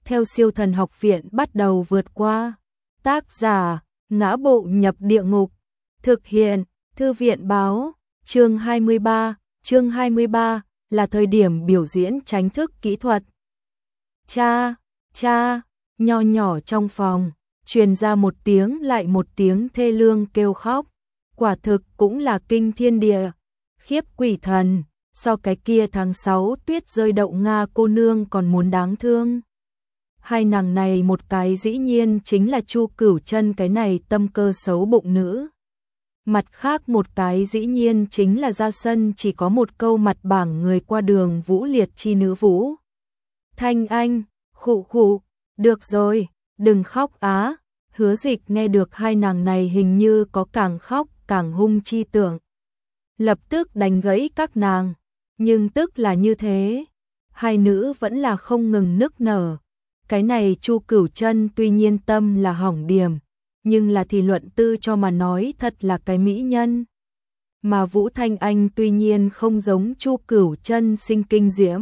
theo Siêu Thần Học Viện bắt đầu vượt qua. Tác giả: Ngã Bộ Nhập Địa Ngục. Thực hiện: Thư viện báo. Chương 23 là thời điểm biểu diễn tránh thức kỹ thuật. Cha, nho nhỏ trong phòng, truyền ra một tiếng lại một tiếng thê lương kêu khóc. Quả thực cũng là kinh thiên địa, khiếp quỷ thần, so cái kia tháng 6 tuyết rơi đậu Nga cô nương còn muốn đáng thương. Hai nàng này một cái dĩ nhiên chính là Chu Cửu Chân cái này tâm cơ xấu bụng nữ. Mặt khác một cái dĩ nhiên chính là ra sân chỉ có một câu mặt bảng người qua đường Vũ Liệt chi nữ Vũ Thanh Anh. Khụ, được rồi, đừng khóc á. Hứa Dịch nghe được hai nàng này hình như có càng khóc càng hung chi tưởng, lập tức đánh gãy các nàng, nhưng tức là như thế, hai nữ vẫn là không ngừng nức nở. Cái này Chu Cửu Chân tuy nhiên tâm là hỏng điểm, nhưng là thì luận tư cho mà nói thật là cái mỹ nhân. Mà Vũ Thanh Anh tuy nhiên không giống Chu Cửu Chân sinh kinh diễm,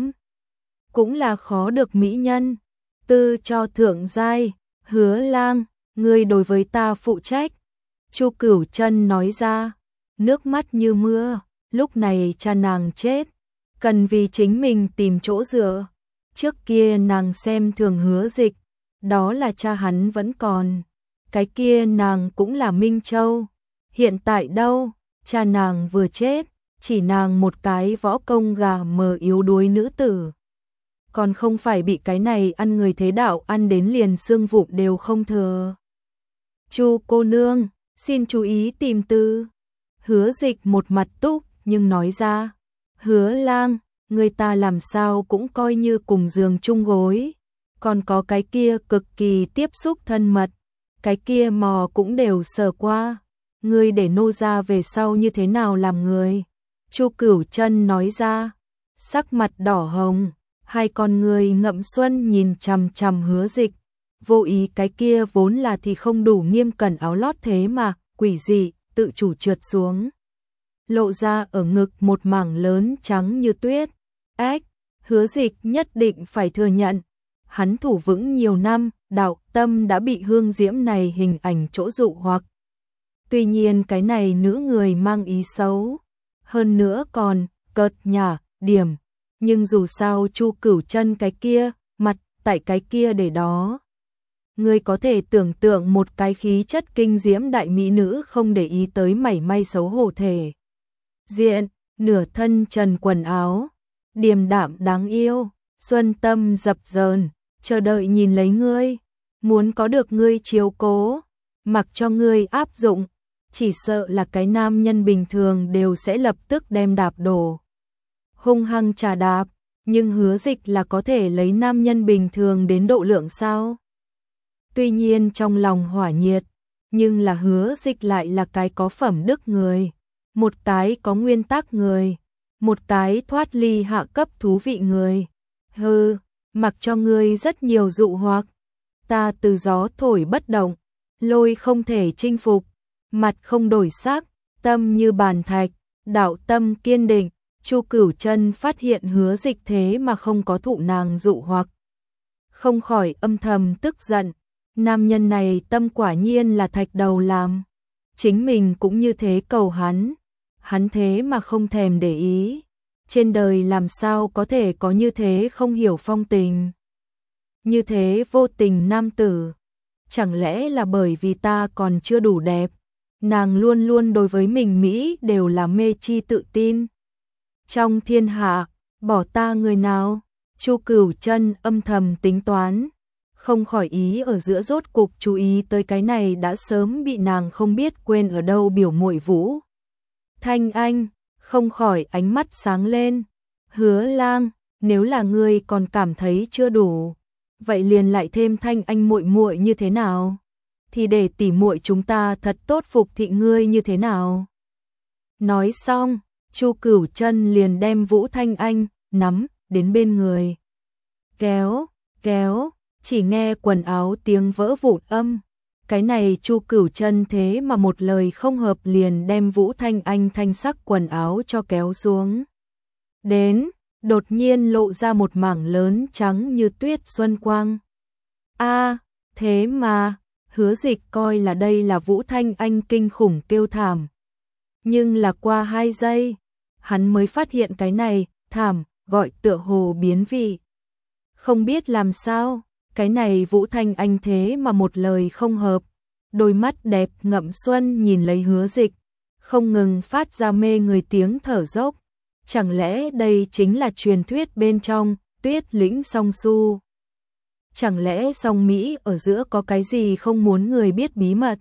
cũng là khó được mỹ nhân. Tư cho thượng giai, Hứa Lang, ngươi đối với ta phụ trách. Chu Cửu Chân nói ra, nước mắt như mưa, lúc này cha nàng chết, cần vì chính mình tìm chỗ dựa. Trước kia nàng xem thường Hứa Dịch, đó là cha hắn vẫn còn, cái kia nàng cũng là Minh Châu. Hiện tại đâu, cha nàng vừa chết, chỉ nàng một cái võ công gà mờ yếu đuối nữ tử, còn không phải bị cái này ăn người thế đạo ăn đến liền xương vụn đều không thừa. Chu cô nương, xin chú ý tìm tư. Hứa Dịch một mặt túc nhưng nói ra, Hứa Lang, người ta làm sao cũng coi như cùng giường chung gối, còn có cái kia cực kỳ tiếp xúc thân mật, cái kia mò cũng đều sờ qua, ngươi để nô gia về sau như thế nào làm người? Chu Cửu Chân nói ra, sắc mặt đỏ hồng, hai con người ngậm xuân nhìn chằm chằm Hứa Dịch, vô ý cái kia vốn là thì không đủ nghiêm cẩn áo lót thế mà quỷ dị tự chủ trượt xuống, lộ ra ở ngực một mảng lớn trắng như tuyết. Ách, Hứa Dịch nhất định phải thừa nhận, hắn thủ vững nhiều năm, đạo tâm đã bị hương diễm này hình ảnh chỗ dụ hoặc. Tuy nhiên cái này nữ người mang ý xấu, hơn nữa còn cợt nhả điểm, nhưng dù sao Chu Cửu Chân cái kia, mặt tại cái kia để đó. Ngươi có thể tưởng tượng một cái khí chất kinh diễm đại mỹ nữ không để ý tới mảy may xấu hổ thể diện, nửa thân trần quần áo, điềm đạm đáng yêu, xuân tâm dập dờn, chờ đợi nhìn lấy ngươi, muốn có được ngươi chiếu cố, mặc cho ngươi áp dụng, chỉ sợ là cái nam nhân bình thường đều sẽ lập tức đem đạp đổ, hung hăng trà đạp, nhưng Hứa Dịch là có thể lấy nam nhân bình thường đến độ lượng sao? Tuy nhiên trong lòng hỏa nhiệt, nhưng là Hứa Dịch lại là cái có phẩm đức người, một cái có nguyên tắc người, một cái thoát ly hạ cấp thú vị người. Hừ, mặc cho ngươi rất nhiều dụ hoặc, ta từ gió thổi bất động, lôi không thể chinh phục, mặt không đổi sắc, tâm như bàn thạch, đạo tâm kiên định. Chu Cửu Chân phát hiện Hứa Dịch thế mà không có thụ nàng dụ hoặc, không khỏi âm thầm tức giận. Nam nhân này tâm quả nhiên là thạch đầu làm, chính mình cũng như thế cầu hắn thế mà không thèm để ý. Trên đời làm sao có thể có như thế không hiểu phong tình, như thế vô tình nam tử? Chẳng lẽ là bởi vì ta còn chưa đủ đẹp? Nàng luôn luôn đối với mình Mỹ đều là mê chi tự tin. Trong thiên hạ, bỏ ta người nào? Chu Cửu Chân âm thầm tính toán, không khỏi ý ở giữa rốt cục chú ý tới cái này đã sớm bị nàng không biết quên ở đâu biểu muội Vũ Thanh Anh, không khỏi ánh mắt sáng lên. Hứa Lang, nếu là ngươi còn cảm thấy chưa đủ, vậy liền lại thêm Thanh Anh muội muội như thế nào? Thì để tỉ muội chúng ta thật tốt phục thị ngươi như thế nào? Nói xong, Chu Cửu Chân liền đem Vũ Thanh Anh nắm đến bên người, kéo, chỉ nghe quần áo tiếng vỡ vụn âm. Cái này Chu Cửu Chân thế mà một lời không hợp liền đem Vũ Thanh Anh thanh sắc quần áo cho kéo xuống. Đến, đột nhiên lộ ra một mảng lớn trắng như tuyết xuân quang. A, thế mà, Hứa Dịch coi là đây là Vũ Thanh Anh kinh khủng kêu thảm. Nhưng là qua 2 giây, hắn mới phát hiện cái này, thảm, gọi tựa hồ biến vị. Không biết làm sao, cái này Vũ Thanh Anh thế mà một lời không hợp. Đôi mắt đẹp ngậm xuân nhìn lấy Hứa Dịch, không ngừng phát ra mê người tiếng thở dốc. Chẳng lẽ đây chính là truyền thuyết bên trong Tuyết Lĩnh Song Su? Chẳng lẽ song Mỹ ở giữa có cái gì không muốn người biết bí mật?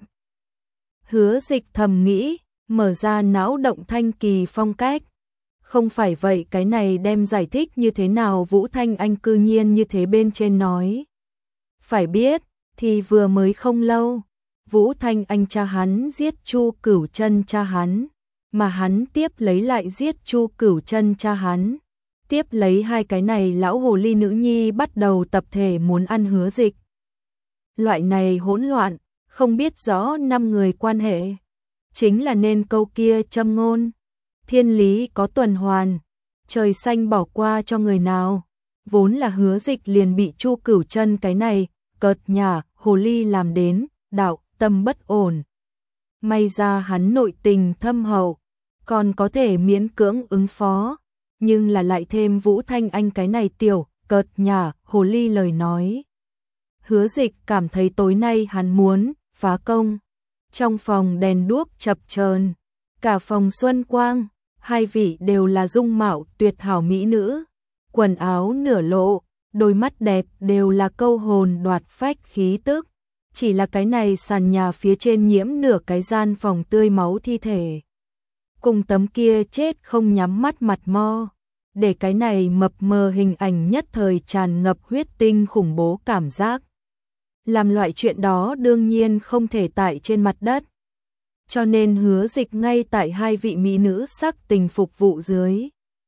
Hứa Dịch thầm nghĩ, mở ra não động Thanh Kỳ phong cách. Không phải vậy cái này đem giải thích như thế nào Vũ Thanh Anh cư nhiên như thế bên trên nói. Phải biết, thì vừa mới không lâu, Vũ Thanh Anh cha hắn giết Chu Cửu Chân cha hắn, mà hắn tiếp lấy lại giết Chu Cửu Chân cha hắn. Tiếp lấy hai cái này lão hồ ly nữ nhi bắt đầu tập thể muốn ăn Hứa Dịch. Loại này hỗn loạn, không biết rõ 5 người quan hệ. Chính là nên câu kia châm ngôn. Thiên lý có tuần hoàn, trời xanh bỏ qua cho người nào. Vốn là Hứa Dịch liền bị Chu Cửu Chân cái này, cợt nhả, hồ ly làm đến, đạo, tâm bất ổn. May ra hắn nội tình thâm hậu, còn có thể miễn cưỡng ứng phó. Nhưng là lại thêm Vũ Thanh Anh cái này tiểu, cợt nhả, hồ ly lời nói. Hứa Dịch cảm thấy tối nay hắn muốn phá công. Trong phòng đèn đuốc chập chờn, cả phòng xuân quang, hai vị đều là dung mạo tuyệt hảo mỹ nữ, quần áo nửa lộ, đôi mắt đẹp đều là câu hồn đoạt phách khí tức. Chỉ là cái này sàn nhà phía trên nhiễm nửa cái gian phòng tươi máu thi thể. Cùng tấm kia chết không nhắm mắt mặt mo, để cái này mập mờ hình ảnh nhất thời tràn ngập huyết tinh khủng bố cảm giác. Làm loại chuyện đó đương nhiên không thể tại trên mặt đất. Cho nên Hứa Dịch ngay tại hai vị mỹ nữ sắc tình phục vụ dưới.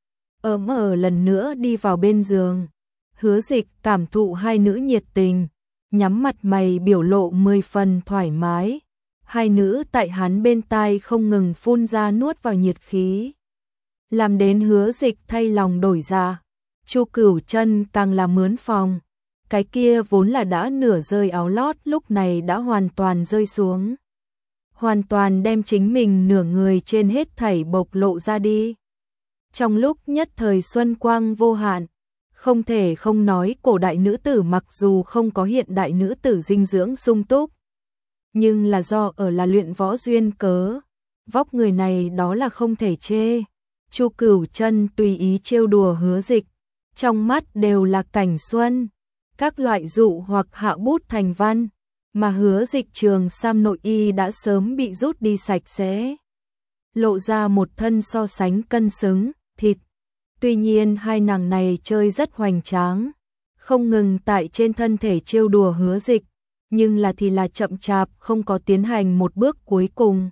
Ở lần nữa đi vào bên giường. Hứa Dịch cảm thụ hai nữ nhiệt tình, nhắm mặt mày biểu lộ 10 phần thoải mái. Hai nữ tại hắn bên tai không ngừng phun ra nuốt vào nhiệt khí. Làm đến Hứa Dịch thay lòng đổi dạ. Chu Cửu Chân càng là mướn phòng. Cái kia vốn là đã nửa rơi áo lót lúc này đã hoàn toàn rơi xuống. Hoàn toàn đem chính mình nửa người trên hết thảy bộc lộ ra đi. Trong lúc nhất thời xuân quang vô hạn, không thể không nói cổ đại nữ tử mặc dù không có hiện đại nữ tử dinh dưỡng sung túc. Nhưng là do ở là luyện võ duyên cớ, vóc người này đó là không thể chê. Chu Cửu Chân tùy ý trêu đùa Hứa Dịch, trong mắt đều là cảnh xuân, các loại dụ hoặc hạ bút thành văn, mà Hứa Dịch trường sam nội y đã sớm bị rút đi sạch sẽ, lộ ra một thân so sánh cân xứng, thịt. Tuy nhiên hai nàng này chơi rất hoành tráng, không ngừng tại trên thân thể trêu đùa Hứa Dịch, nhưng là thì là chậm chạp không có tiến hành một bước cuối cùng.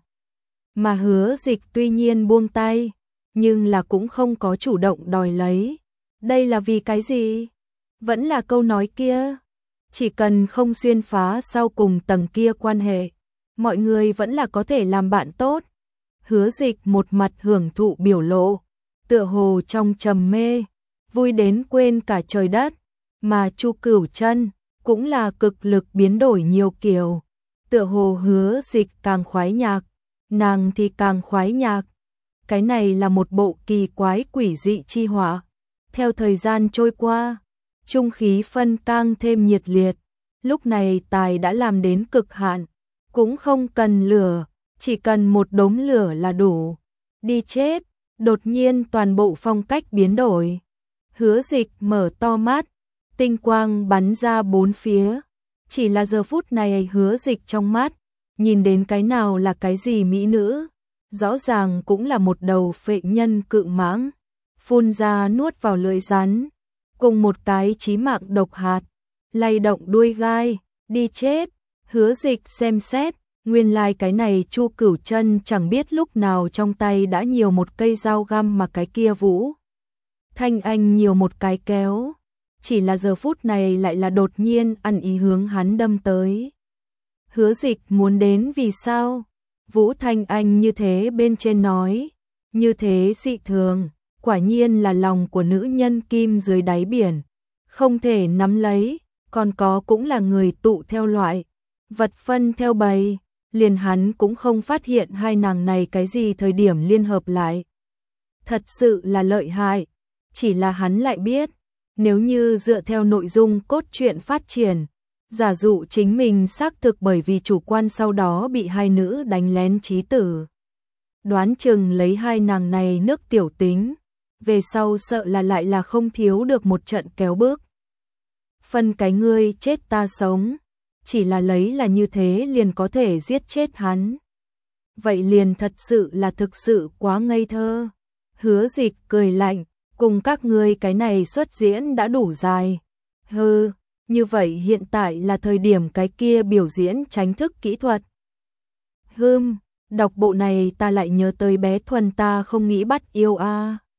Mà Hứa Dịch tuy nhiên buông tay, nhưng là cũng không có chủ động đòi lấy. Đây là vì cái gì? Vẫn là câu nói kia, chỉ cần không xuyên phá sau cùng tầng kia quan hệ, mọi người vẫn là có thể làm bạn tốt. Hứa Dịch một mặt hưởng thụ biểu lộ, tựa hồ trong trầm mê, vui đến quên cả trời đất, mà Chu Cửu Chân cũng là cực lực biến đổi nhiều kiểu, tựa hồ Hứa Dịch càng khoái nhạc, nàng thì càng khoái nhạc. Cái này là một bộ kỳ quái quỷ dị chi họa. Theo thời gian trôi qua, trung khí phân càng thêm nhiệt liệt, lúc này tài đã làm đến cực hạn, cũng không cần lửa, chỉ cần một đốm lửa là đủ. Đi chết, đột nhiên toàn bộ phong cách biến đổi. Hứa Dịch mở to mắt, tinh quang bắn ra bốn phía. Chỉ là giờ phút này Hứa Dịch trong mắt, nhìn đến cái nào là cái gì mỹ nữ, rõ ràng cũng là một đầu phệ nhân cự mãng, phun ra nuốt vào lưỡi rắn, cùng một cái chí mạng độc hạt, lay động đuôi gai, đi chết. Hứa Dịch xem xét, nguyên lai cái này Chu Cửu Chân chẳng biết lúc nào trong tay đã nhiều một cây dao găm mà cái kia Vũ Thanh Anh nhiều một cái kéo, chỉ là giờ phút này lại là đột nhiên ăn ý hướng hắn đâm tới. Hứa Dịch muốn đến vì sao? Vũ Thanh Anh như thế bên trên nói, như thế dị thường, quả nhiên là lòng của nữ nhân kim dưới đáy biển, không thể nắm lấy, còn có cũng là người tụ theo loại, vật phân theo bầy, liền hắn cũng không phát hiện hai nàng này cái gì thời điểm liên hợp lại. Thật sự là lợi hại, chỉ là hắn lại biết, nếu như dựa theo nội dung cốt truyện phát triển, giả dụ chính mình xác thực bởi vì chủ quan sau đó bị hai nữ đánh lén chí tử. Đoán chừng lấy hai nàng này nước tiểu tính, về sau sợ là lại là không thiếu được một trận kéo bước. Phân cái ngươi chết ta sống, chỉ là lấy là như thế liền có thể giết chết hắn. Vậy liền thật sự là thực sự quá ngây thơ. Hứa Dịch cười lạnh, cùng các ngươi cái này xuất diễn đã đủ dài. Hừ, như vậy hiện tại là thời điểm cái kia biểu diễn tránh thức kỹ thuật. Đọc bộ này ta lại nhớ tới bé Thuần ta không nghĩ bắt yêu a.